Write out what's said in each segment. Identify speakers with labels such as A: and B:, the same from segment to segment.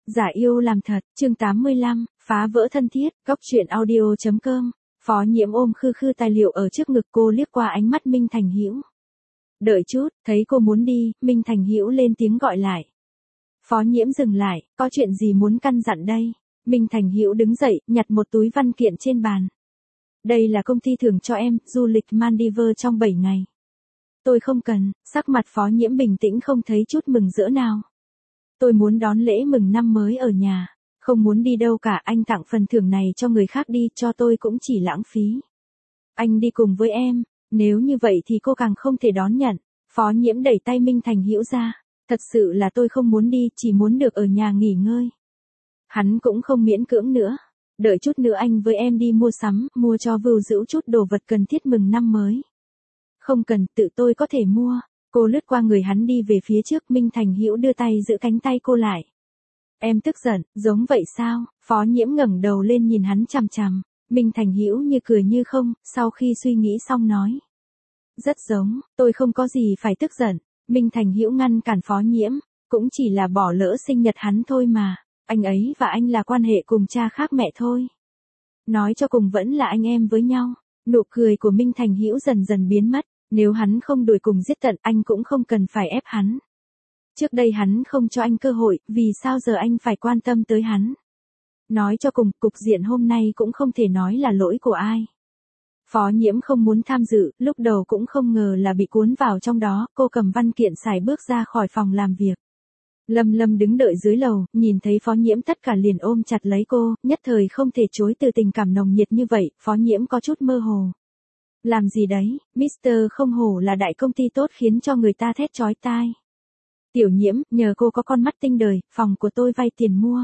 A: Giả yêu làm thật, chương 85, phá vỡ thân thiết, góc truyện audio.com. Phó Nhiễm ôm khư khư tài liệu ở trước ngực cô liếc qua ánh mắt Minh Thành Hữu. Đợi chút, thấy cô muốn đi, Minh Thành Hữu lên tiếng gọi lại. Phó Nhiễm dừng lại, có chuyện gì muốn căn dặn đây? Minh Thành Hữu đứng dậy, nhặt một túi văn kiện trên bàn. Đây là công ty thưởng cho em, du lịch Maldives trong 7 ngày. Tôi không cần, sắc mặt Phó Nhiễm bình tĩnh không thấy chút mừng rỡ nào. Tôi muốn đón lễ mừng năm mới ở nhà, không muốn đi đâu cả, anh tặng phần thưởng này cho người khác đi, cho tôi cũng chỉ lãng phí. Anh đi cùng với em, nếu như vậy thì cô càng không thể đón nhận. Phó Nhiễm đẩy tay Minh Thành Hữu ra, thật sự là tôi không muốn đi, chỉ muốn được ở nhà nghỉ ngơi. Hắn cũng không miễn cưỡng nữa, đợi chút nữa anh với em đi mua sắm, mua cho Vưu Dữu chút đồ vật cần thiết mừng năm mới. Không cần, tự tôi có thể mua. Cô lướt qua người hắn đi về phía trước, Minh Thành Hữu đưa tay giữ cánh tay cô lại. Em tức giận, giống vậy sao? Phó Nhiễm ngẩng đầu lên nhìn hắn chằm chằm. Minh Thành Hữu như cười như không, sau khi suy nghĩ xong nói. Rất giống, tôi không có gì phải tức giận. Minh Thành Hữu ngăn cản Phó Nhiễm, cũng chỉ là bỏ lỡ sinh nhật hắn thôi mà. Anh ấy và anh là quan hệ cùng cha khác mẹ thôi. Nói cho cùng vẫn là anh em với nhau. Nụ cười của Minh Thành Hữu dần dần biến mất. Nếu hắn không đuổi cùng giết tận, anh cũng không cần phải ép hắn. Trước đây hắn không cho anh cơ hội, vì sao giờ anh phải quan tâm tới hắn? Nói cho cùng, cục diện hôm nay cũng không thể nói là lỗi của ai. Phó Nhiễm không muốn tham dự, lúc đầu cũng không ngờ là bị cuốn vào trong đó, cô cầm văn kiện xài bước ra khỏi phòng làm việc. Lâm Lâm đứng đợi dưới lầu, nhìn thấy Phó Nhiễm tất cả liền ôm chặt lấy cô, nhất thời không thể chối từ tình cảm nồng nhiệt như vậy, Phó Nhiễm có chút mơ hồ. Làm gì đấy, Mr. không hổ là đại công ty tốt khiến cho người ta thét chói tai. Tiểu Nhiễm, nhờ cô có con mắt tinh đời, phòng của tôi vay tiền mua.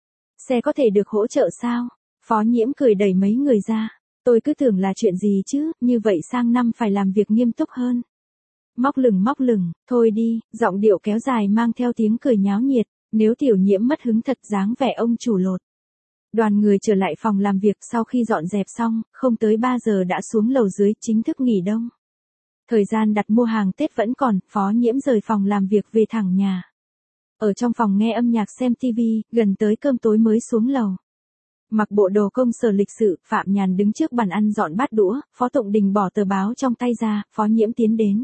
A: Xe có thể được hỗ trợ sao? Phó Nhiễm cười đẩy mấy người ra. Tôi cứ tưởng là chuyện gì chứ, như vậy sang năm phải làm việc nghiêm túc hơn. Móc lửng, thôi đi, giọng điệu kéo dài mang theo tiếng cười nháo nhiệt, nếu Tiểu Nhiễm mất hứng thật dáng vẻ ông chủ lột. Đoàn người trở lại phòng làm việc sau khi dọn dẹp xong, không tới 3 giờ đã xuống lầu dưới chính thức nghỉ đông. Thời gian đặt mua hàng Tết vẫn còn, Phó Nhiễm rời phòng làm việc về thẳng nhà. Ở trong phòng nghe âm nhạc xem TV, gần tới cơm tối mới xuống lầu. Mặc bộ đồ công sở lịch sự, Phạm Nhàn đứng trước bàn ăn dọn bát đũa, Phó Tụng Đình bỏ tờ báo trong tay ra, Phó Nhiễm tiến đến.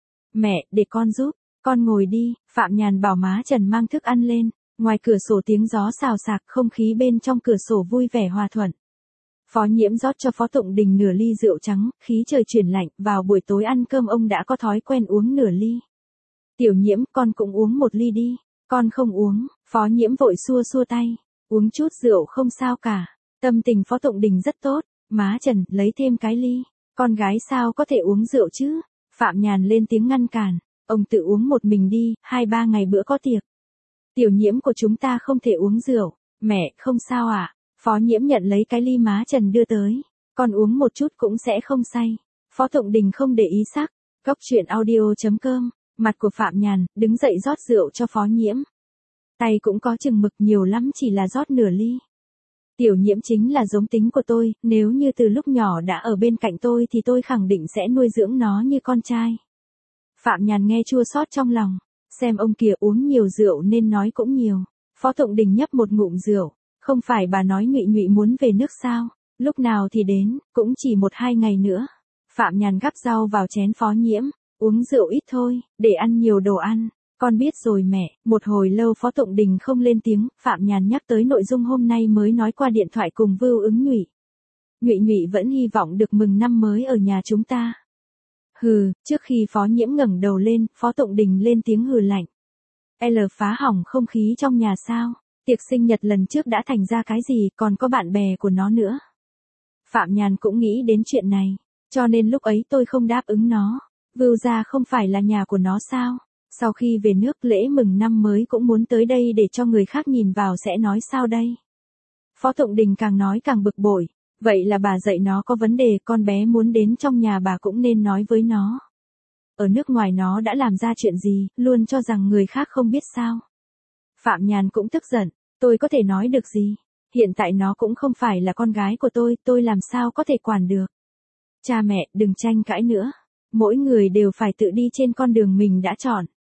A: Mẹ, để con giúp, con ngồi đi, Phạm Nhàn bảo má Trần mang thức ăn lên. Ngoài cửa sổ tiếng gió xào xạc, không khí bên trong cửa sổ vui vẻ hòa thuận. Phó Nhiễm rót cho Phó Tụng Đình nửa ly rượu trắng, khí trời chuyển lạnh, vào buổi tối ăn cơm ông đã có thói quen uống nửa ly. Tiểu Nhiễm, con cũng uống một ly đi. Con không uống, Phó Nhiễm vội xua xua tay. Uống chút rượu không sao cả. Tâm tình Phó Tụng Đình rất tốt. Má Trần, lấy thêm cái ly. Con gái sao có thể uống rượu chứ? Phạm Nhàn lên tiếng ngăn cản. Ông tự uống một mình đi, 2-3 ngày bữa có tiệc. Tiểu Nhiễm của chúng ta không thể uống rượu. Mẹ, không sao ạ. Phó Nhiễm nhận lấy cái ly má Trần đưa tới. Con uống một chút cũng sẽ không say. Phó Tụng Đình không để ý sắc. Góc truyện audio.com. Mặt của Phạm Nhàn, đứng dậy rót rượu cho Phó Nhiễm. Tay cũng có chừng mực, nhiều lắm chỉ là rót nửa ly. Tiểu Nhiễm chính là giống tính của tôi, nếu như từ lúc nhỏ đã ở bên cạnh tôi thì tôi khẳng định sẽ nuôi dưỡng nó như con trai. Phạm Nhàn nghe chua xót trong lòng. Xem ông kia uống nhiều rượu nên nói cũng nhiều. Phó Tụng Đình nhấp một ngụm rượu. Không phải bà nói Nhụy Nhụy muốn về nước sao? Lúc nào thì đến, cũng chỉ 1-2 ngày nữa. Phạm Nhàn gắp rau vào chén Phó Nhiễm. Uống rượu ít thôi, để ăn nhiều đồ ăn. Con biết rồi mẹ. Một hồi lâu Phó Tụng Đình không lên tiếng, Phạm Nhàn nhắc tới nội dung hôm nay mới nói qua điện thoại cùng Vưu Ứng Nhụy. Nhụy Nhụy vẫn hy vọng được mừng năm mới ở nhà chúng ta. Hừ, trước khi Phó Nhiễm ngẩng đầu lên, Phó Tụng Đình lên tiếng hừ lạnh. Phá hỏng không khí trong nhà sao? Tiệc sinh nhật lần trước đã thành ra cái gì, còn có bạn bè của nó nữa. Phạm Nhàn cũng nghĩ đến chuyện này, cho nên lúc ấy tôi không đáp ứng nó. Vưu gia không phải là nhà của nó sao? Sau khi về nước lễ mừng năm mới cũng muốn tới đây để cho người khác nhìn vào sẽ nói sao đây? Phó Tụng Đình càng nói càng bực bội. Vậy là bà dạy nó có vấn đề, con bé muốn đến trong nhà bà cũng nên nói với nó. Ở nước ngoài nó đã làm ra chuyện gì, luôn cho rằng người khác không biết sao. Phạm Nhàn cũng tức giận, tôi có thể nói được gì? Hiện tại nó cũng không phải là con gái của tôi làm sao có thể quản được. Cha mẹ, đừng tranh cãi nữa. Mỗi người đều phải tự đi trên con đường mình đã chọn.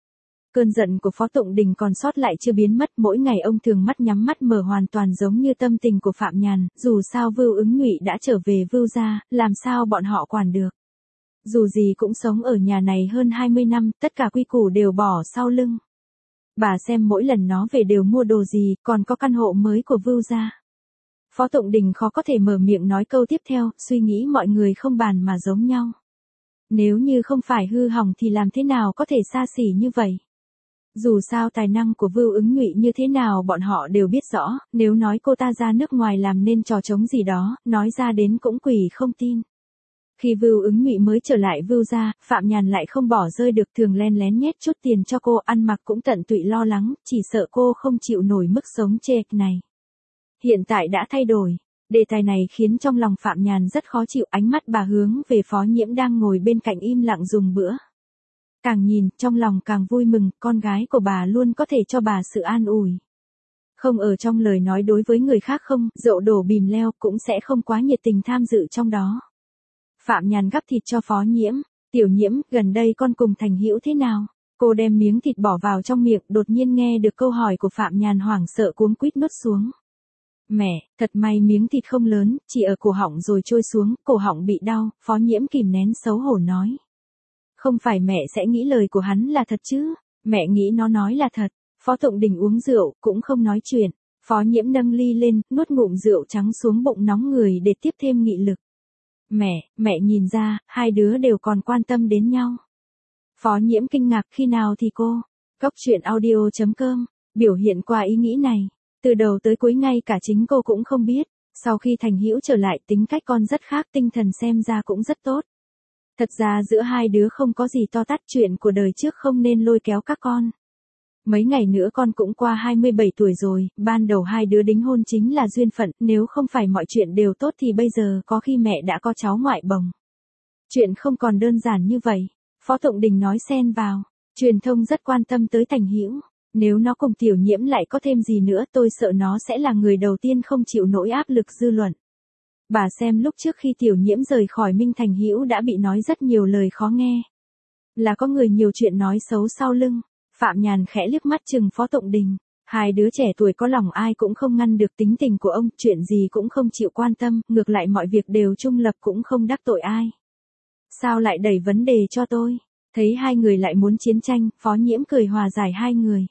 A: Cơn giận của Phó Tụng Đình còn sót lại chưa biến mất, mỗi ngày ông thường mắt nhắm mắt mở hoàn toàn giống như tâm tình của Phạm Nhàn, dù sao Vưu Ứng Nhụy đã trở về Vưu gia, làm sao bọn họ quản được. Dù gì cũng sống ở nhà này hơn 20 năm, tất cả quy củ đều bỏ sau lưng. Bà xem mỗi lần nó về đều mua đồ gì, còn có căn hộ mới của Vưu gia. Phó Tụng Đình khó có thể mở miệng nói câu tiếp theo, suy nghĩ mọi người không bàn mà giống nhau. Nếu như không phải hư hỏng thì làm thế nào có thể xa xỉ như vậy? Dù sao tài năng của Vưu Ứng Nhụy như thế nào bọn họ đều biết rõ, nếu nói cô ta ra nước ngoài làm nên trò trống gì đó, nói ra đến cũng quỷ không tin. Khi Vưu Ứng Nhụy mới trở lại Vưu gia, Phạm Nhàn lại không bỏ rơi được, thường len lén nhét chút tiền cho cô, ăn mặc cũng tận tụy lo lắng, chỉ sợ cô không chịu nổi mức sống chênh này. Hiện tại đã thay đổi. Đề tài này khiến trong lòng Phạm Nhàn rất khó chịu, ánh mắt bà hướng về Phó Nhiễm đang ngồi bên cạnh im lặng dùng bữa. Càng nhìn, trong lòng càng vui mừng, con gái của bà luôn có thể cho bà sự an ủi. Không ở trong lời nói đối với người khác không, rượu đổ bìm leo cũng sẽ không quá nhiệt tình tham dự trong đó. Phạm Nhàn gắp thịt cho Phó Nhiễm, Tiểu Nhiễm, gần đây con cùng Thành Hữu thế nào? Cô đem miếng thịt bỏ vào trong miệng, đột nhiên nghe được câu hỏi của Phạm Nhàn hoảng sợ cuống quýt nuốt xuống. Mẹ, thật may miếng thịt không lớn, chỉ ở cổ họng rồi trôi xuống, cổ họng bị đau, Phó Nhiễm kìm nén xấu hổ nói. Không phải mẹ sẽ nghĩ lời của hắn là thật chứ, mẹ nghĩ nó nói là thật. Phó Tụng Đình uống rượu, cũng không nói chuyện. Phó Nhiễm nâng ly lên, nuốt ngụm rượu trắng xuống bụng nóng người để tiếp thêm nghị lực. Mẹ nhìn ra, hai đứa đều còn quan tâm đến nhau. Phó Nhiễm kinh ngạc, khi nào thì cô? Góc truyện audio.com, biểu hiện qua ý nghĩ này. Từ đầu tới cuối ngay cả chính cô cũng không biết. Sau khi Thành Hữu trở lại, tính cách con rất khác, tinh thần xem ra cũng rất tốt. Thật ra giữa hai đứa không có gì to tát, chuyện của đời trước không nên lôi kéo các con. Mấy ngày nữa con cũng qua 27 tuổi rồi, ban đầu hai đứa đính hôn chính là duyên phận, nếu không phải mọi chuyện đều tốt thì bây giờ có khi mẹ đã có cháu ngoại bồng. Chuyện không còn đơn giản như vậy. Phó Tụng Đình nói xen vào, truyền thông rất quan tâm tới Thành Hữu. Nếu nó cùng Tiểu Nhiễm lại có thêm gì nữa, tôi sợ nó sẽ là người đầu tiên không chịu nổi áp lực dư luận. Bà xem lúc trước khi Tiểu Nhiễm rời khỏi Minh Thành Hữu đã bị nói rất nhiều lời khó nghe. Là có người nhiều chuyện nói xấu sau lưng. Phạm Nhàn khẽ liếc mắt chừng Phó Tụng Đình. Hai đứa trẻ tuổi có lòng ai cũng không ngăn được tính tình của ông, chuyện gì cũng không chịu quan tâm, ngược lại mọi việc đều trung lập cũng không đắc tội ai. Sao lại đẩy vấn đề cho tôi? Thấy hai người lại muốn chiến tranh, Phó Nhiễm cười hòa giải hai người.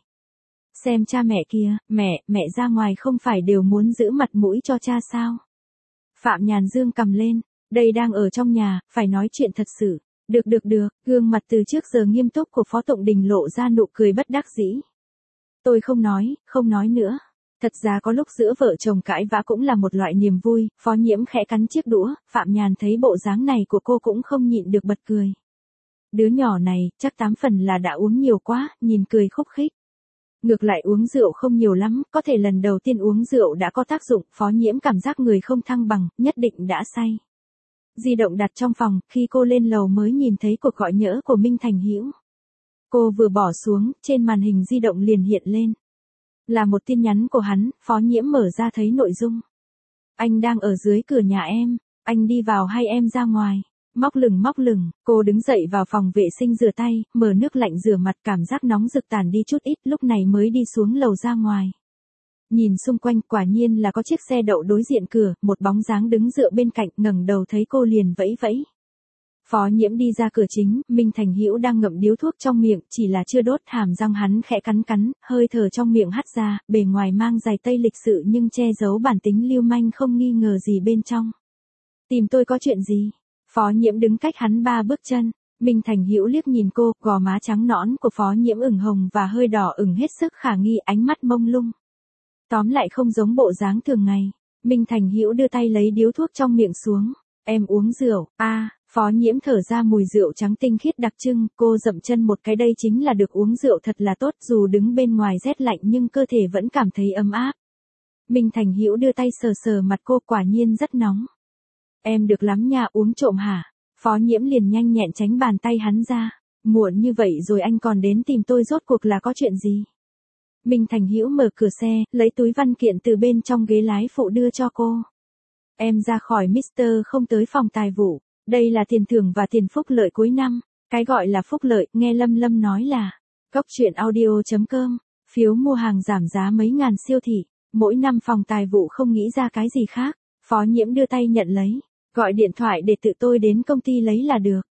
A: Xem cha mẹ kia, mẹ ra ngoài không phải đều muốn giữ mặt mũi cho cha sao? Phạm Nhàn dương cầm lên, đây đang ở trong nhà, phải nói chuyện thật sự. Được, gương mặt từ trước giờ nghiêm túc của Phó Tụng Đình lộ ra nụ cười bất đắc dĩ. Tôi không nói nữa. Thật ra có lúc giữa vợ chồng cãi vã cũng là một loại niềm vui, Phó Nhiễm khẽ cắn chiếc đũa, Phạm Nhàn thấy bộ dáng này của cô cũng không nhịn được bật cười. Đứa nhỏ này, chắc 8 phần là đã uống nhiều quá, nhìn cười khúc khích. Ngược lại uống rượu không nhiều lắm, có thể lần đầu tiên uống rượu đã có tác dụng, Phó Nhiễm cảm giác người không thăng bằng, nhất định đã say. Di động đặt trong phòng, khi cô lên lầu mới nhìn thấy cuộc gọi nhỡ của Minh Thành Hữu. Cô vừa bỏ xuống, trên màn hình di động liền hiện lên. Là một tin nhắn của hắn, Phó Nhiễm mở ra thấy nội dung. Anh đang ở dưới cửa nhà em, anh đi vào hay em ra ngoài? Móc lửng, cô đứng dậy vào phòng vệ sinh rửa tay, mở nước lạnh rửa mặt, cảm giác nóng rực tàn đi chút ít, lúc này mới đi xuống lầu ra ngoài. Nhìn xung quanh, quả nhiên là có chiếc xe đậu đối diện cửa, một bóng dáng đứng dựa bên cạnh, ngẩng đầu thấy cô liền vẫy vẫy. Phó Nhiễm đi ra cửa chính, Minh Thành Hữu đang ngậm điếu thuốc trong miệng, chỉ là chưa đốt, hàm răng hắn khẽ cắn, hơi thở trong miệng hắt ra, bề ngoài mang giày tây lịch sự nhưng che giấu bản tính lưu manh không nghi ngờ gì bên trong. Tìm tôi có chuyện gì? Phó Nhiễm đứng cách hắn 3 bước chân. Minh Thành Hữu liếc nhìn cô, gò má trắng nõn của Phó Nhiễm ửng hồng và hơi đỏ ửng hết sức khả nghi, ánh mắt mông lung. Tóm lại không giống bộ dáng thường ngày. Minh Thành Hữu đưa tay lấy điếu thuốc trong miệng xuống. Em uống rượu, Phó Nhiễm thở ra mùi rượu trắng tinh khiết đặc trưng, cô dậm chân một cái, đây chính là được uống rượu thật là tốt, dù đứng bên ngoài rét lạnh nhưng cơ thể vẫn cảm thấy ấm áp. Minh Thành Hữu đưa tay sờ sờ mặt cô, quả nhiên rất nóng. Em được lắm nha, uống trộm hả? Phó Nhiễm liền nhanh nhẹn tránh bàn tay hắn ra. Muộn như vậy rồi anh còn đến tìm tôi, rốt cuộc là có chuyện gì? Minh Thành Hữu mở cửa xe, lấy túi văn kiện từ bên trong ghế lái phụ đưa cho cô. Em ra khỏi Mr. không tới phòng tài vụ. Đây là tiền thưởng và tiền phúc lợi cuối năm. Cái gọi là phúc lợi, nghe Lâm nói là Cóc truyện audio.com, phiếu mua hàng giảm giá mấy ngàn siêu thị, mỗi năm phòng tài vụ không nghĩ ra cái gì khác, Phó Nhiễm đưa tay nhận lấy, gọi điện thoại để tự tôi đến công ty lấy là được.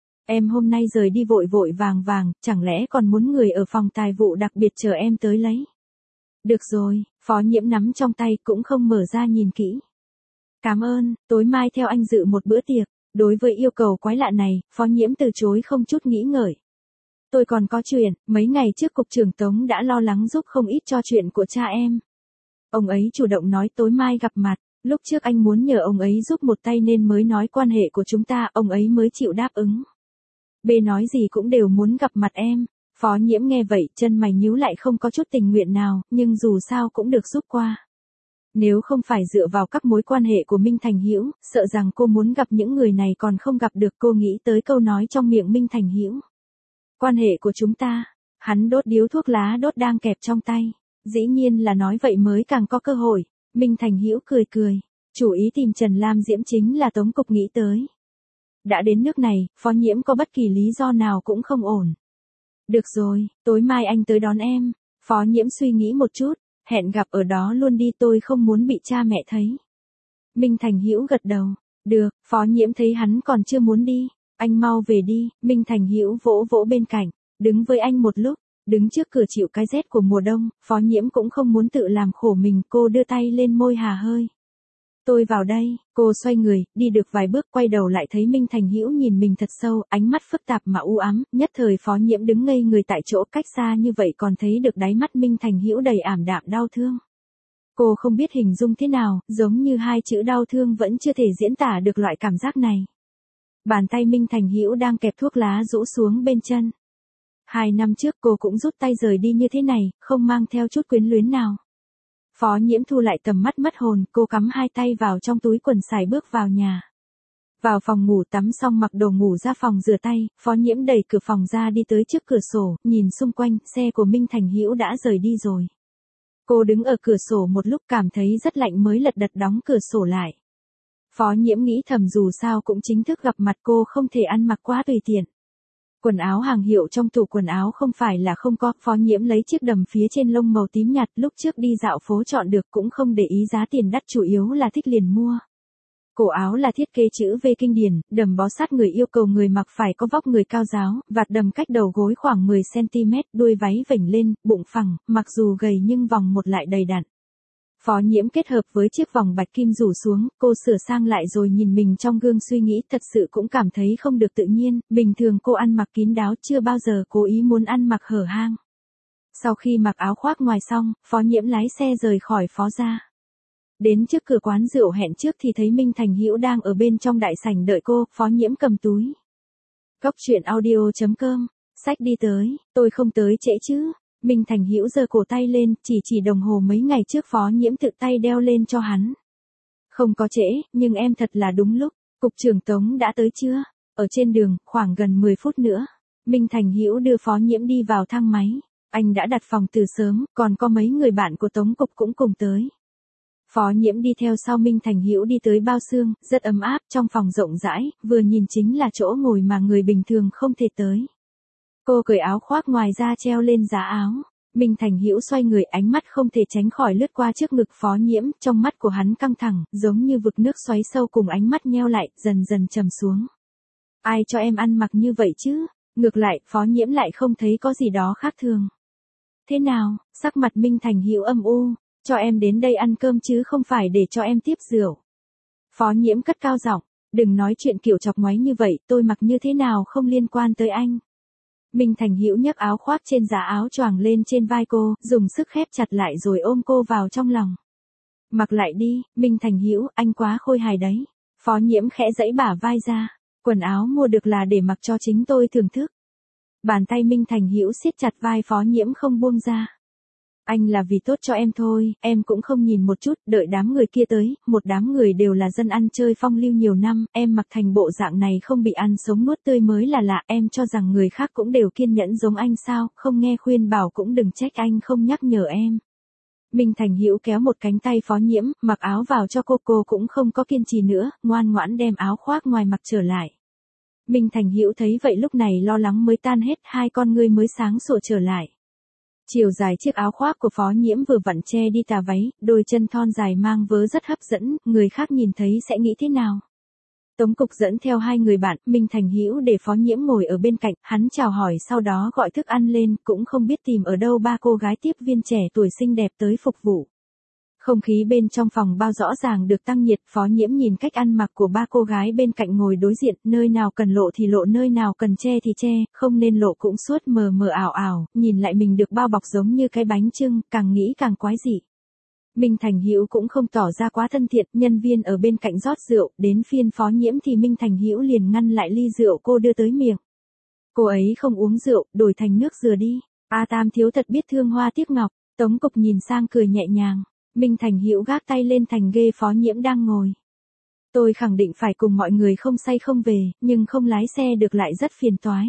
A: Em hôm nay rời đi vội vội vàng vàng, chẳng lẽ còn muốn người ở phòng tài vụ đặc biệt chờ em tới lấy. Được rồi, Phó Nhiễm nắm trong tay cũng không mở ra nhìn kỹ. Cảm ơn, tối mai theo anh dự một bữa tiệc. Đối với yêu cầu quái lạ này, Phó Nhiễm từ chối không chút nghĩ ngợi. Tôi còn có chuyện, mấy ngày trước cục trưởng Tống đã lo lắng giúp không ít cho chuyện của cha em. Ông ấy chủ động nói tối mai gặp mặt, lúc trước anh muốn nhờ ông ấy giúp một tay nên mới nói quan hệ của chúng ta, ông ấy mới chịu đáp ứng. B nói gì cũng đều muốn gặp mặt em. Phó Nhiễm nghe vậy, chân mày nhíu lại không có chút tình nguyện nào, nhưng dù sao cũng được giúp qua. Nếu không phải dựa vào các mối quan hệ của Minh Thành Hữu, sợ rằng cô muốn gặp những người này còn không gặp được. Cô nghĩ tới câu nói trong miệng Minh Thành Hữu. Quan hệ của chúng ta, hắn đốt điếu thuốc lá đốt đang kẹp trong tay. Dĩ nhiên là nói vậy mới càng có cơ hội. Minh Thành Hữu cười cười, chủ ý tìm Trần Lam Diễm chính là Tống cục nghĩ tới. Đã đến nước này, Phó Nhiễm có bất kỳ lý do nào cũng không ổn. Được rồi, tối mai anh tới đón em. Phó Nhiễm suy nghĩ một chút, hẹn gặp ở đó luôn đi, tôi không muốn bị cha mẹ thấy. Minh Thành Hữu gật đầu, được. Phó Nhiễm thấy hắn còn chưa muốn đi, anh mau về đi. Minh Thành Hữu vỗ vỗ bên cạnh, đứng với anh một lúc, đứng trước cửa chịu cái rét của mùa đông. Phó Nhiễm cũng không muốn tự làm khổ mình, cô đưa tay lên môi hà hơi. Tôi vào đây. Cô xoay người, đi được vài bước quay đầu lại thấy Minh Thành Hữu nhìn mình thật sâu, ánh mắt phức tạp mà u ám, nhất thời Phó Nhiễm đứng ngây người tại chỗ, cách xa như vậy còn thấy được đáy mắt Minh Thành Hữu đầy ảm đạm đau thương. Cô không biết hình dung thế nào, giống như hai chữ đau thương vẫn chưa thể diễn tả được loại cảm giác này. Bàn tay Minh Thành Hữu đang kẹp thuốc lá rũ xuống bên chân. 2 năm trước cô cũng rút tay rời đi như thế này, không mang theo chút quyến luyến nào. Phó Nhiễm thu lại tầm mắt mất hồn, cô cắm hai tay vào trong túi quần sải bước vào nhà. Vào phòng ngủ tắm xong mặc đồ ngủ ra phòng rửa tay, Phó Nhiễm đẩy cửa phòng ra đi tới trước cửa sổ, nhìn xung quanh, xe của Minh Thành Hữu đã rời đi rồi. Cô đứng ở cửa sổ một lúc cảm thấy rất lạnh mới lật đật đóng cửa sổ lại. Phó Nhiễm nghĩ thầm dù sao cũng chính thức gặp mặt, cô không thể ăn mặc quá tùy tiện. Quần áo hàng hiệu trong tủ quần áo không phải là không có. Phó Nhiễm lấy chiếc đầm phía trên lông màu tím nhạt, lúc trước đi dạo phố chọn được, cũng không để ý giá tiền đắt, chủ yếu là thích liền mua. Cổ áo là thiết kế chữ V kinh điển, đầm bó sát người, yêu cầu người mặc phải có vóc người cao ráo, vạt đầm cách đầu gối khoảng 10 cm, đuôi váy vểnh lên, bụng phẳng, mặc dù gầy nhưng vòng một lại đầy đặn. Phó Nhiễm kết hợp với chiếc vòng bạch kim rủ xuống, cô sửa sang lại rồi nhìn mình trong gương suy nghĩ, thật sự cũng cảm thấy không được tự nhiên, bình thường cô ăn mặc kín đáo, chưa bao giờ cố ý muốn ăn mặc hở hang. Sau khi mặc áo khoác ngoài xong, Phó Nhiễm lái xe rời khỏi Phó gia. Đến trước cửa quán rượu hẹn trước thì thấy Minh Thành Hữu đang ở bên trong đại sảnh đợi cô. Phó Nhiễm cầm túi. Cóc truyện audio.com, sách đi tới, tôi không tới trễ chứ. Minh Thành Hữu giơ cổ tay lên, chỉ đồng hồ mấy ngày trước Phó Nhiễm tự tay đeo lên cho hắn. Không có trễ, nhưng em thật là đúng lúc. Cục trưởng Tống đã tới chưa? Ở trên đường, khoảng gần 10 phút nữa. Minh Thành Hữu đưa Phó Nhiễm đi vào thang máy. Anh đã đặt phòng từ sớm, còn có mấy người bạn của Tống cục cũng cùng tới. Phó Nhiễm đi theo sau Minh Thành Hữu đi tới bao xương, rất ấm áp, trong phòng rộng rãi, vừa nhìn chính là chỗ ngồi mà người bình thường không thể tới. Cô cởi áo khoác ngoài ra treo lên giá áo. Minh Thành Hữu xoay người, ánh mắt không thể tránh khỏi lướt qua trước ngực Phó Nhiễm, trong mắt của hắn căng thẳng, giống như vực nước xoáy sâu, cùng ánh mắt nheo lại, dần dần trầm xuống. Ai cho em ăn mặc như vậy chứ? Ngược lại, Phó Nhiễm lại không thấy có gì đó khác thường. Thế nào? Sắc mặt Minh Thành Hữu âm u, cho em đến đây ăn cơm chứ không phải để cho em tiếp rượu. Phó Nhiễm cất cao giọng, đừng nói chuyện kiểu chọc ngoáy như vậy, tôi mặc như thế nào không liên quan tới anh. Minh Thành Hữu nhấc áo khoác trên giá áo choàng lên trên vai cô, dùng sức khép chặt lại rồi ôm cô vào trong lòng. Mặc lại đi, Minh Thành Hữu, anh quá khôi hài đấy. Phó Nhiễm khẽ giãy bả vai ra, quần áo mua được là để mặc cho chính tôi thưởng thức. Bàn tay Minh Thành Hữu siết chặt vai Phó Nhiễm không buông ra. Anh là vì tốt cho em thôi, em cũng không nhìn một chút, đợi đám người kia tới, một đám người đều là dân ăn chơi phong lưu nhiều năm, em mặc thành bộ dạng này không bị ăn sống nuốt tươi mới là lạ, em cho rằng người khác cũng đều kiên nhẫn giống anh sao, không nghe khuyên bảo cũng đừng trách anh không nhắc nhở em. Minh Thành Hữu kéo một cánh tay Phó Nhiễm, mặc áo vào cho cô cũng không có kiên trì nữa, ngoan ngoãn đem áo khoác ngoài mặc trở lại. Minh Thành Hữu thấy vậy lúc này lo lắng mới tan hết, hai con ngươi mới sáng sủa trở lại. Chiều dài chiếc áo khoác của Phó Nhiễm vừa vặn che đi tà váy, đôi chân thon dài mang vớ rất hấp dẫn, người khác nhìn thấy sẽ nghĩ thế nào. Tống Cục dẫn theo hai người bạn, Minh Thành Hữu để Phó Nhiễm ngồi ở bên cạnh, hắn chào hỏi sau đó gọi thức ăn lên, cũng không biết tìm ở đâu ba cô gái tiếp viên trẻ tuổi xinh đẹp tới phục vụ. Không khí bên trong phòng bao rõ ràng được tăng nhiệt, Phó Nhiễm nhìn cách ăn mặc của ba cô gái bên cạnh ngồi đối diện, nơi nào cần lộ thì lộ, nơi nào cần che thì che, không nên lộ cũng suốt mờ mờ ảo ảo, nhìn lại mình được bao bọc giống như cái bánh chưng, càng nghĩ càng quái dị. Minh Thành Hữu cũng không tỏ ra quá thân thiện, nhân viên ở bên cạnh rót rượu, đến phiên Phó Nhiễm thì Minh Thành Hữu liền ngăn lại ly rượu cô đưa tới miệng. Cô ấy không uống rượu, đổi thành nước dừa đi. A Tam thiếu thật biết thương hoa tiếc ngọc. Tống Cục nhìn sang cười nhẹ nhàng. Minh Thành Hữu gác tay lên thành ghê Phó Nhiễm đang ngồi. Tôi khẳng định phải cùng mọi người không say không về, nhưng không lái xe được lại rất phiền toái.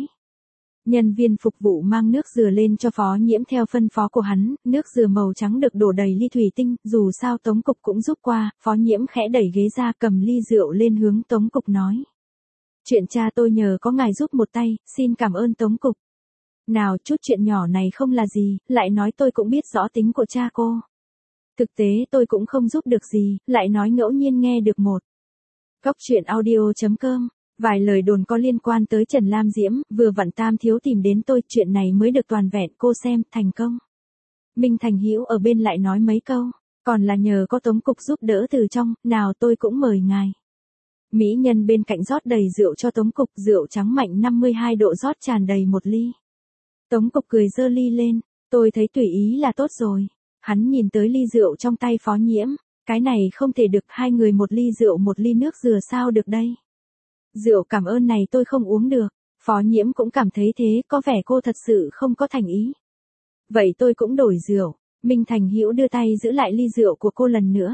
A: Nhân viên phục vụ mang nước dừa lên cho Phó Nhiễm theo phân phó của hắn, nước dừa màu trắng được đổ đầy ly thủy tinh, dù sao Tống Cục cũng giúp qua, Phó Nhiễm khẽ đẩy ghế ra cầm ly rượu lên hướng Tống Cục nói. Chuyện cha tôi nhờ có ngài giúp một tay, xin cảm ơn Tống Cục. Nào chút chuyện nhỏ này không là gì, lại nói tôi cũng biết rõ tính của cha cô. Thực tế tôi cũng không giúp được gì, lại nói ngẫu nhiên nghe được một. Góc truyện audio.com. Vài lời đồn có liên quan tới Trần Lam Diễm, vừa vặn Tam thiếu tìm đến tôi, chuyện này mới được toàn vẹn, cô xem, thành công. Minh Thành Hữu ở bên lại nói mấy câu, còn là nhờ có Tống Cục giúp đỡ từ trong, nào tôi cũng mời ngài. Mỹ nhân bên cạnh rót đầy rượu cho Tống Cục, rượu trắng mạnh 52 độ rót tràn đầy một ly. Tống Cục cười giơ ly lên, tôi thấy tùy ý là tốt rồi. Hắn nhìn tới ly rượu trong tay Phó Nhiễm, cái này không thể được, hai người một ly rượu một ly nước dừa sao được đây. Rượu cảm ơn này tôi không uống được. Phó Nhiễm cũng cảm thấy thế, có vẻ cô thật sự không có thành ý. Vậy tôi cũng đổi rượu. Minh Thành Hữu đưa tay giữ lại ly rượu của cô lần nữa.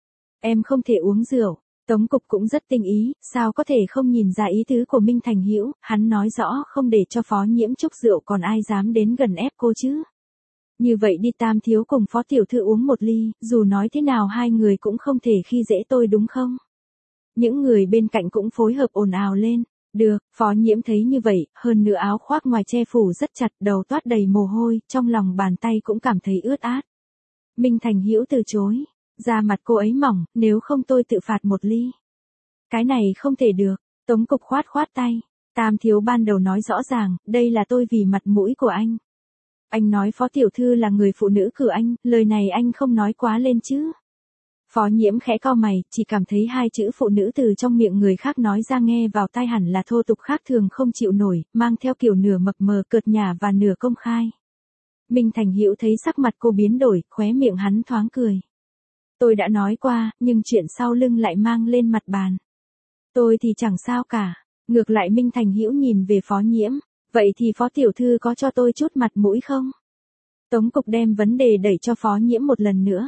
A: Em không thể uống rượu. Tống Cục cũng rất tinh ý, sao có thể không nhìn ra ý tứ của Minh Thành Hữu, hắn nói rõ không để cho Phó Nhiễm chúc rượu còn ai dám đến gần ép cô chứ. Như vậy đi Tam thiếu cùng Phó tiểu thư uống một ly, dù nói thế nào hai người cũng không thể khi dễ tôi đúng không? Những người bên cạnh cũng phối hợp ồn ào lên. Được, Phó Nhiễm thấy như vậy, hơn nữa áo khoác ngoài che phủ rất chặt, đầu toát đầy mồ hôi, trong lòng bàn tay cũng cảm thấy ướt át. Minh Thành Hữu từ chối. Da mặt cô ấy mỏng, nếu không tôi tự phạt một ly. Cái này không thể được. Tống Cục khoát khoát tay. Tam thiếu ban đầu nói rõ ràng, đây là tôi vì mặt mũi của anh. Anh nói Phó tiểu thư là người phụ nữ cửa anh, lời này anh không nói quá lên chứ. Phó Nhiễm khẽ cau mày, chỉ cảm thấy hai chữ phụ nữ từ trong miệng người khác nói ra nghe vào tai hẳn là thô tục khác thường không chịu nổi, mang theo kiểu nửa mập mờ cợt nhả và nửa công khai. Minh Thành Hữu thấy sắc mặt cô biến đổi, khóe miệng hắn thoáng cười. Tôi đã nói qua, nhưng chuyện sau lưng lại mang lên mặt bàn. Tôi thì chẳng sao cả. Ngược lại Minh Thành Hữu nhìn về Phó Nhiễm. Vậy thì Phó tiểu thư có cho tôi chút mặt mũi không? Tống Cục đem vấn đề đẩy cho Phó Nhiễm một lần nữa.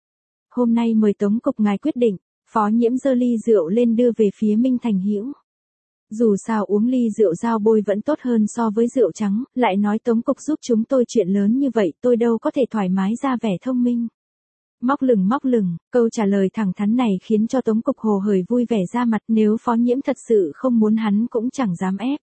A: Hôm nay mời Tống Cục ngài quyết định. Phó Nhiễm giơ ly rượu lên đưa về phía Minh Thành Hữu. Dù sao uống ly rượu dao bôi vẫn tốt hơn so với rượu trắng, lại nói Tống Cục giúp chúng tôi chuyện lớn như vậy, tôi đâu có thể thoải mái ra vẻ thông minh. Móc lửng, câu trả lời thẳng thắn này khiến cho Tống Cục hồ hởi vui vẻ ra mặt, nếu Phó Nhiễm thật sự không muốn hắn cũng chẳng dám ép.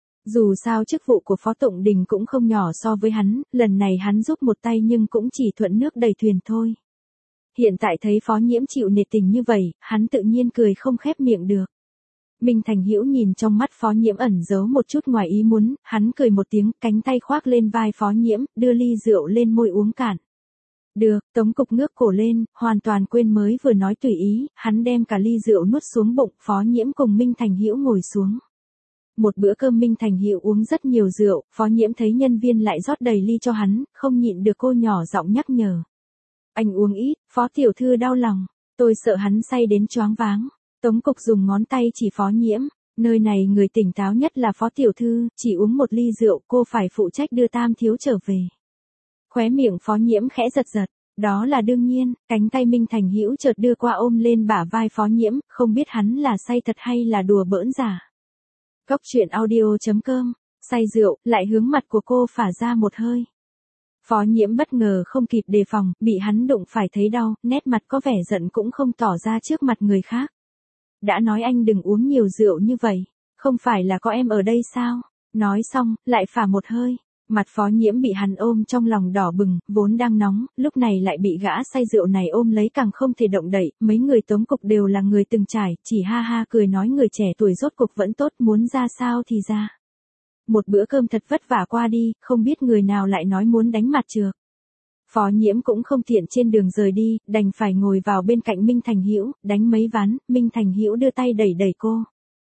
A: Dù sao chức vụ của Phó Tụng Đình cũng không nhỏ so với hắn, lần này hắn giúp một tay nhưng cũng chỉ thuận nước đẩy thuyền thôi. Hiện tại thấy Phó Nhiễm chịu nể tình như vậy, hắn tự nhiên cười không khép miệng được. Minh Thành Hữu nhìn trong mắt Phó Nhiễm ẩn giấu một chút ngoài ý muốn, hắn cười một tiếng, cánh tay khoác lên vai Phó Nhiễm, đưa ly rượu lên môi uống cạn. Được, Tống Cục ngước cổ lên, hoàn toàn quên mới vừa nói tùy ý, hắn đem cả ly rượu nuốt xuống bụng, Phó Nhiễm cùng Minh Thành Hữu ngồi xuống. Một bữa cơm Minh Thành Hữu uống rất nhiều rượu, Phó Nhiễm thấy nhân viên lại rót đầy ly cho hắn, không nhịn được cô nhỏ giọng nhắc nhở. Anh uống ít, Phó tiểu thư đau lòng, tôi sợ hắn say đến choáng váng. Tống Cục dùng ngón tay chỉ Phó Nhiễm, nơi này người tỉnh táo nhất là Phó tiểu thư, chỉ uống một ly rượu, cô phải phụ trách đưa Tam thiếu trở về. Khóe miệng Phó Nhiễm khẽ giật giật, đó là đương nhiên, cánh tay Minh Thành Hữu chợt đưa qua ôm lên bả vai Phó Nhiễm, không biết hắn là say thật hay là đùa bỡn giả. Góc truyện audio.com, say rượu, lại hướng mặt của cô phả ra một hơi. Phó Nhiễm bất ngờ không kịp đề phòng, bị hắn đụng phải thấy đau, nét mặt có vẻ giận cũng không tỏ ra trước mặt người khác. Đã nói anh đừng uống nhiều rượu như vậy. Không phải là có em ở đây sao? Nói xong, lại phả một hơi. Mặt Phó Nhiễm bị hắn ôm trong lòng đỏ bừng, vốn đang nóng, lúc này lại bị gã say rượu này ôm lấy càng không thể động đậy, mấy người Tống Cục đều là người từng trải, chỉ ha ha cười nói người trẻ tuổi rốt cục vẫn tốt, muốn ra sao thì ra. Một bữa cơm thật vất vả qua đi, không biết người nào lại nói muốn đánh mặt trược. Phó Nhiễm cũng không tiện trên đường rời đi, đành phải ngồi vào bên cạnh Minh Thành Hữu, đánh mấy ván, Minh Thành Hữu đưa tay đẩy đẩy cô.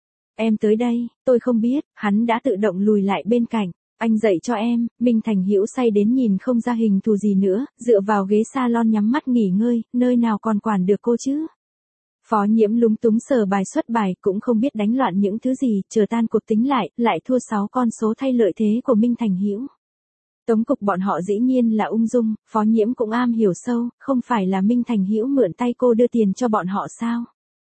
A: Em tới đây, tôi không biết, hắn đã tự động lùi lại bên cạnh. Anh dạy cho em, Minh Thành Hữu say đến nhìn không ra hình thù gì nữa, dựa vào ghế salon nhắm mắt nghỉ ngơi, nơi nào còn quản được cô chứ. Phó Nhiễm lúng túng sờ bài xuất bài, cũng không biết đánh loạn những thứ gì, chờ tan cuộc tính lại thua 6 con số thay lợi thế của Minh Thành Hữu. Tống Cục bọn họ dĩ nhiên là ung dung, Phó Nhiễm cũng am hiểu sâu, không phải là Minh Thành Hữu mượn tay cô đưa tiền cho bọn họ sao?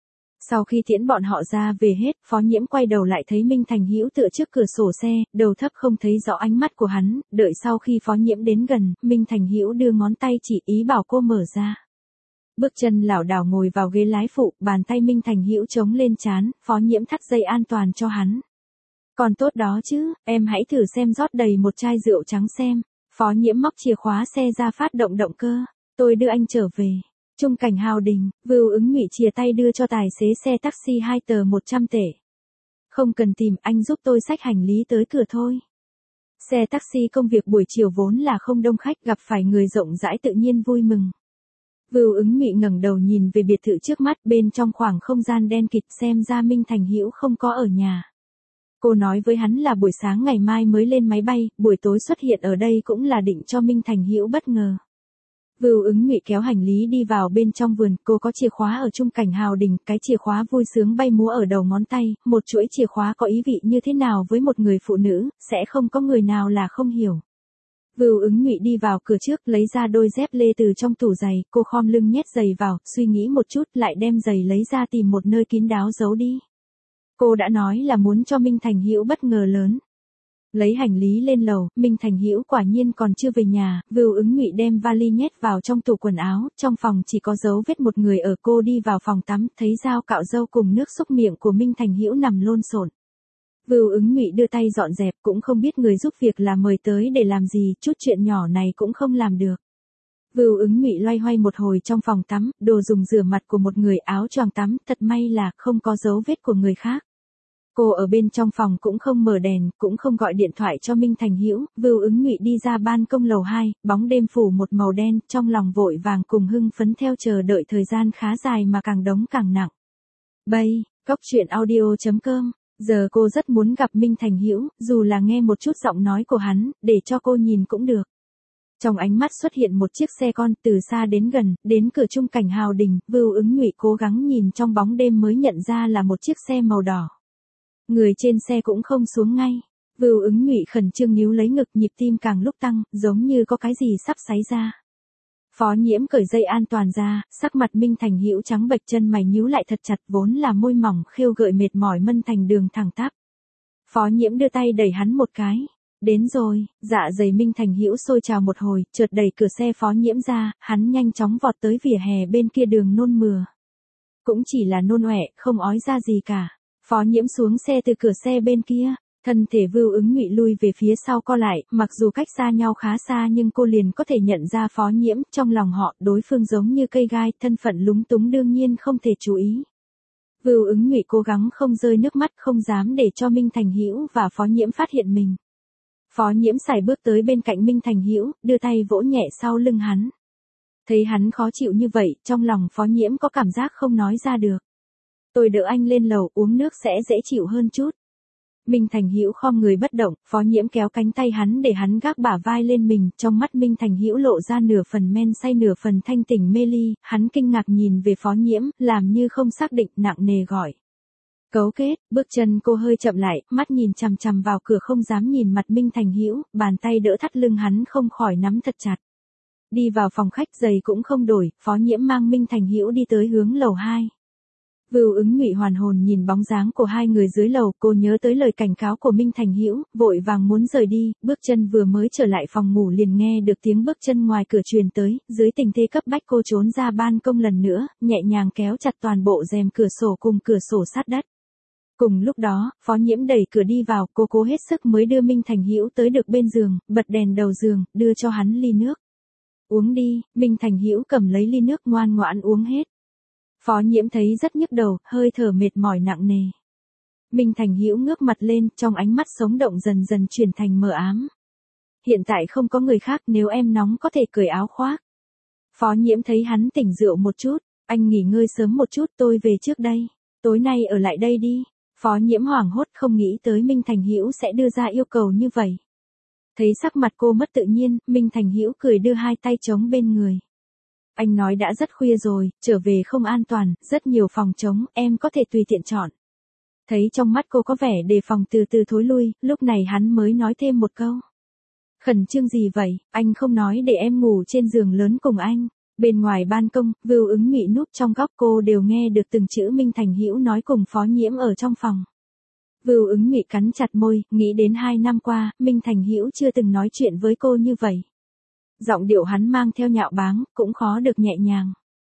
A: Sau khi tiễn bọn họ ra về hết, Phó Nhiễm quay đầu lại thấy Minh Thành Hữu tựa trước cửa sổ xe, đầu thấp không thấy rõ ánh mắt của hắn, đợi sau khi Phó Nhiễm đến gần, Minh Thành Hữu đưa ngón tay chỉ ý bảo cô mở ra. Bước chân lảo đảo ngồi vào ghế lái phụ, bàn tay Minh Thành Hữu chống lên trán, Phó Nhiễm thắt dây an toàn cho hắn. Còn tốt đó chứ, em hãy thử xem rót đầy một chai rượu trắng xem. Phó Nhiễm móc chìa khóa xe ra phát động động cơ. Tôi đưa anh trở về. Trung cảnh Hào Đình, Vưu Ứng Ngụy chìa tay đưa cho tài xế xe taxi 2 tờ 100 tệ. Không cần tìm, anh giúp tôi xách hành lý tới cửa thôi. Xe taxi công việc buổi chiều vốn là không đông khách, gặp phải người rộng rãi tự nhiên vui mừng. Vưu Ứng Ngụy ngẩng đầu nhìn về biệt thự trước mắt, bên trong khoảng không gian đen kịt, xem ra Minh Thành Hữu không có ở nhà. Cô nói với hắn là buổi sáng ngày mai mới lên máy bay, buổi tối xuất hiện ở đây cũng là định cho Minh Thành Hữu bất ngờ. Vưu Ứng Ngụy kéo hành lý đi vào bên trong vườn, cô có chìa khóa ở Trung cảnh Hào Đình, cái chìa khóa vui sướng bay múa ở đầu ngón tay, một chuỗi chìa khóa có ý vị như thế nào với một người phụ nữ, sẽ không có người nào là không hiểu. Vưu Ứng Ngụy đi vào cửa trước, lấy ra đôi dép lê từ trong tủ giày, cô khom lưng nhét giày vào, suy nghĩ một chút, lại đem giày lấy ra tìm một nơi kín đáo giấu đi. Cô đã nói là muốn cho Minh Thành Hữu bất ngờ lớn. Lấy hành lý lên lầu, Minh Thành Hữu quả nhiên còn chưa về nhà, Vưu Ứng Ngụy đem vali nhét vào trong tủ quần áo, trong phòng chỉ có dấu vết một người ở, cô đi vào phòng tắm, thấy dao cạo râu cùng nước xúc miệng của Minh Thành Hữu nằm lộn xộn. Vưu Ứng Ngụy đưa tay dọn dẹp, cũng không biết người giúp việc là mời tới để làm gì, chút chuyện nhỏ này cũng không làm được. Vưu Ứng Ngụy loay hoay một hồi trong phòng tắm, đồ dùng rửa mặt của một người, áo choàng tắm, thật may là không có dấu vết của người khác. Cô ở bên trong phòng cũng không mở đèn, cũng không gọi điện thoại cho Minh Thành Hữu, Vưu Ứng Ngụy đi ra ban công lầu 2, bóng đêm phủ một màu đen, trong lòng vội vàng cùng hưng phấn theo chờ đợi thời gian khá dài mà càng đóng càng nặng. Bây, goctruyện.audio.com, giờ cô rất muốn gặp Minh Thành Hữu, dù là nghe một chút giọng nói của hắn, để cho cô nhìn cũng được. Trong ánh mắt xuất hiện một chiếc xe con, từ xa đến gần, đến cửa Trung cảnh Hào Đình, Vưu Ứng Ngụy cố gắng nhìn trong bóng đêm mới nhận ra là một chiếc xe màu đỏ. Người trên xe cũng không xuống ngay. Vưu Ứng Ngụy khẩn trương níu lấy ngực, nhịp tim càng lúc tăng, giống như có cái gì sắp xảy ra. Phó Nhiễm cởi dây an toàn ra, sắc mặt Minh Thành Hữu trắng bệch, chân mày nhíu lại thật chặt, vốn là môi mỏng khêu gợi mệt mỏi mân thành đường thẳng tắp. Phó Nhiễm đưa tay đẩy hắn một cái. Đến rồi, dạ dày Minh Thành Hữu sôi trào một hồi, chợt đẩy cửa xe Phó Nhiễm ra, hắn nhanh chóng vọt tới vỉa hè bên kia đường nôn mửa. Cũng chỉ là nôn ọe, không ói ra gì cả. Phó Nhiễm xuống xe từ cửa xe bên kia, thân thể Vưu Ứng Ngụy lui về phía sau co lại, mặc dù cách xa nhau khá xa nhưng cô liền có thể nhận ra Phó Nhiễm, trong lòng họ, đối phương giống như cây gai, thân phận lúng túng đương nhiên không thể chú ý. Vưu Ứng Ngụy cố gắng không rơi nước mắt, không dám để cho Minh Thành Hữu và Phó Nhiễm phát hiện mình. Phó Nhiễm sải bước tới bên cạnh Minh Thành Hữu, đưa tay vỗ nhẹ sau lưng hắn. Thấy hắn khó chịu như vậy, trong lòng Phó Nhiễm có cảm giác không nói ra được. Tôi đỡ anh lên lầu, uống nước sẽ dễ chịu hơn chút. Minh Thành Hữu khom người bất động, Phó Nhiễm kéo cánh tay hắn để hắn gác bả vai lên mình, trong mắt Minh Thành Hữu lộ ra nửa phần men say nửa phần thanh tỉnh mê ly, hắn kinh ngạc nhìn về Phó Nhiễm, làm như không xác định, nặng nề gọi. Cấu kết, bước chân cô hơi chậm lại, mắt nhìn chằm chằm vào cửa không dám nhìn mặt Minh Thành Hữu, bàn tay đỡ thắt lưng hắn không khỏi nắm thật chặt. Đi vào phòng khách, giày cũng không đổi, Phó Nhiễm mang Minh Thành Hữu đi tới hướng lầu 2. Vưu Ứng Ngụy hoàn hồn nhìn bóng dáng của hai người dưới lầu, cô nhớ tới lời cảnh cáo của Minh Thành Hữu, vội vàng muốn rời đi, bước chân vừa mới trở lại phòng ngủ liền nghe được tiếng bước chân ngoài cửa truyền tới, dưới tình thế cấp bách cô trốn ra ban công lần nữa, nhẹ nhàng kéo chặt toàn bộ rèm cửa sổ cùng cửa sổ sát đất. Cùng lúc đó, Phó Nhiễm đẩy cửa đi vào, cô cố hết sức mới đưa Minh Thành Hữu tới được bên giường, bật đèn đầu giường, đưa cho hắn ly nước. Uống đi, Minh Thành Hữu cầm lấy ly nước ngoan ngoãn uống hết. Phó Nhiễm thấy rất nhức đầu, hơi thở mệt mỏi nặng nề. Minh Thành Hữu ngước mặt lên, trong ánh mắt sống động dần dần chuyển thành mờ ám. Hiện tại không có người khác, nếu em nóng có thể cởi áo khoác. Phó Nhiễm thấy hắn tỉnh rượu một chút, anh nghỉ ngơi sớm một chút, tôi về trước đây. Tối nay ở lại đây đi. Phó Nhiễm hoảng hốt không nghĩ tới Minh Thành Hữu sẽ đưa ra yêu cầu như vậy. Thấy sắc mặt cô mất tự nhiên, Minh Thành Hữu cười đưa hai tay trống bên người. Anh nói đã rất khuya rồi, trở về không an toàn, rất nhiều phòng trống, em có thể tùy tiện chọn. Thấy trong mắt cô có vẻ đề phòng từ từ thối lui, lúc này hắn mới nói thêm một câu. Khẩn trương gì vậy, anh không nói để em ngủ trên giường lớn cùng anh. Bên ngoài ban công, Vưu Ứng Mị núp trong góc, cô đều nghe được từng chữ Minh Thành Hữu nói cùng Phó Nhiễm ở trong phòng. Vưu Ứng Mị cắn chặt môi, nghĩ đến 2 năm qua, Minh Thành Hữu chưa từng nói chuyện với cô như vậy. Giọng điệu hắn mang theo nhạo báng, cũng khó được nhẹ nhàng.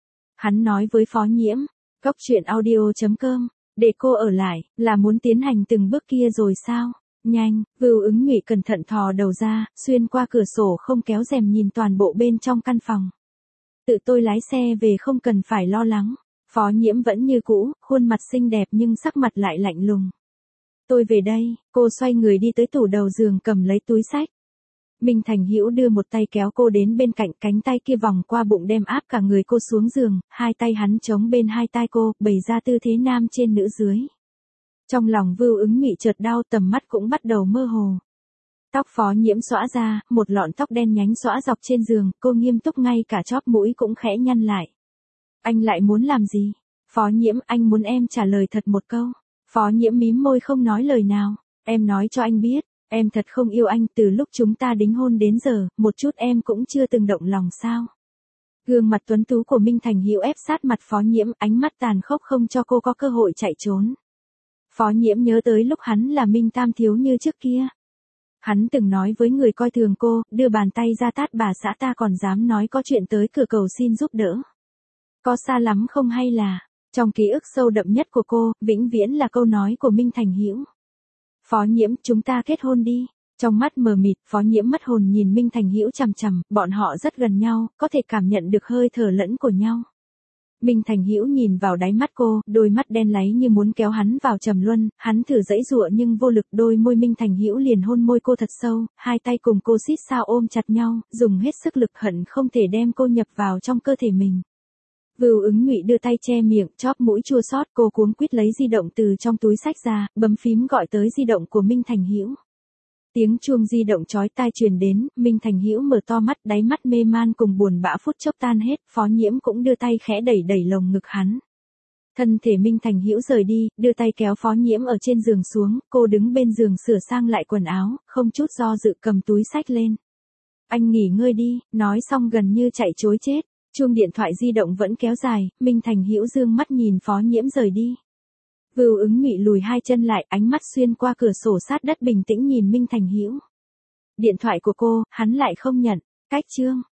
A: Hắn nói với Phó Nhiễm, Cóc truyện audio.com, để cô ở lại, là muốn tiến hành từng bước kia rồi sao? Nhanh, Vưu Ứng Mị cẩn thận thò đầu ra, xuyên qua cửa sổ không kéo rèm nhìn toàn bộ bên trong căn phòng. Tự tôi lái xe về không cần phải lo lắng. Phó Nhiễm vẫn như cũ, khuôn mặt xinh đẹp nhưng sắc mặt lại lạnh lùng. Tôi về đây, cô xoay người đi tới tủ đầu giường cầm lấy túi xách. Minh Thành Hữu đưa một tay kéo cô đến bên cạnh, cánh tay kia vòng qua bụng đem áp cả người cô xuống giường, hai tay hắn chống bên hai tai cô, bày ra tư thế nam trên nữ dưới. Trong lòng Vưu Ứng Mị chợt đau, tầm mắt cũng bắt đầu mơ hồ. Tóc Phó Nhiễm xõa ra, một lọn tóc đen nhánh xõa dọc trên giường, cô nghiêm túc ngay cả chóp mũi cũng khẽ nhăn lại. Anh lại muốn làm gì? Phó Nhiễm, anh muốn em trả lời thật một câu. Phó Nhiễm mím môi không nói lời nào. Em nói cho anh biết, em thật không yêu anh, từ lúc chúng ta đính hôn đến giờ, một chút em cũng chưa từng động lòng sao? Gương mặt tuấn tú của Minh Thành Hữu ép sát mặt Phó Nhiễm, ánh mắt tàn khốc không cho cô có cơ hội chạy trốn. Phó Nhiễm nhớ tới lúc hắn là Minh Tam thiếu như trước kia. Hắn từng nói với người coi thường cô, đưa bàn tay ra tát bà xã ta còn dám nói có chuyện tới cửa cầu xin giúp đỡ. Có xa lắm không hay là, trong ký ức sâu đậm nhất của cô, vĩnh viễn là câu nói của Minh Thành Hữu. Phó Nhiễm, chúng ta kết hôn đi. Trong mắt mờ mịt, Phó Nhiễm mất hồn nhìn Minh Thành Hữu chằm chằm, bọn họ rất gần nhau, có thể cảm nhận được hơi thở lẫn của nhau. Minh Thành Hữu nhìn vào đáy mắt cô, đôi mắt đen láy như muốn kéo hắn vào trầm luân, hắn thử giãy giụa nhưng vô lực, đôi môi Minh Thành Hữu liền hôn môi cô thật sâu, hai tay cùng cô xít sao ôm chặt nhau, dùng hết sức lực hận không thể đem cô nhập vào trong cơ thể mình. Vưu Ứng Mị đưa tay che miệng, chóp mũi chua xót, cô cuống quýt lấy di động từ trong túi xách ra, bấm phím gọi tới di động của Minh Thành Hữu. Tiếng chuông di động chói tai truyền đến, Minh Thành Hữu mở to mắt, đáy mắt mê man cùng buồn bã phút chốc tan hết, Phó Nhiễm cũng đưa tay khẽ đẩy đẩy lồng ngực hắn. Thân thể Minh Thành Hữu rời đi, đưa tay kéo Phó Nhiễm ở trên giường xuống, cô đứng bên giường sửa sang lại quần áo, không chút do dự cầm túi xách lên. Anh nghỉ ngơi đi, nói xong gần như chạy trối chết. Chuông điện thoại di động vẫn kéo dài, Minh Thành Hữu dương mắt nhìn Phó Nhiễm rời đi. Vưu Ứng Mị lùi hai chân lại, ánh mắt xuyên qua cửa sổ sát đất bình tĩnh nhìn Minh Thành Hữu. Điện thoại của cô, hắn lại không nhận. Cách chương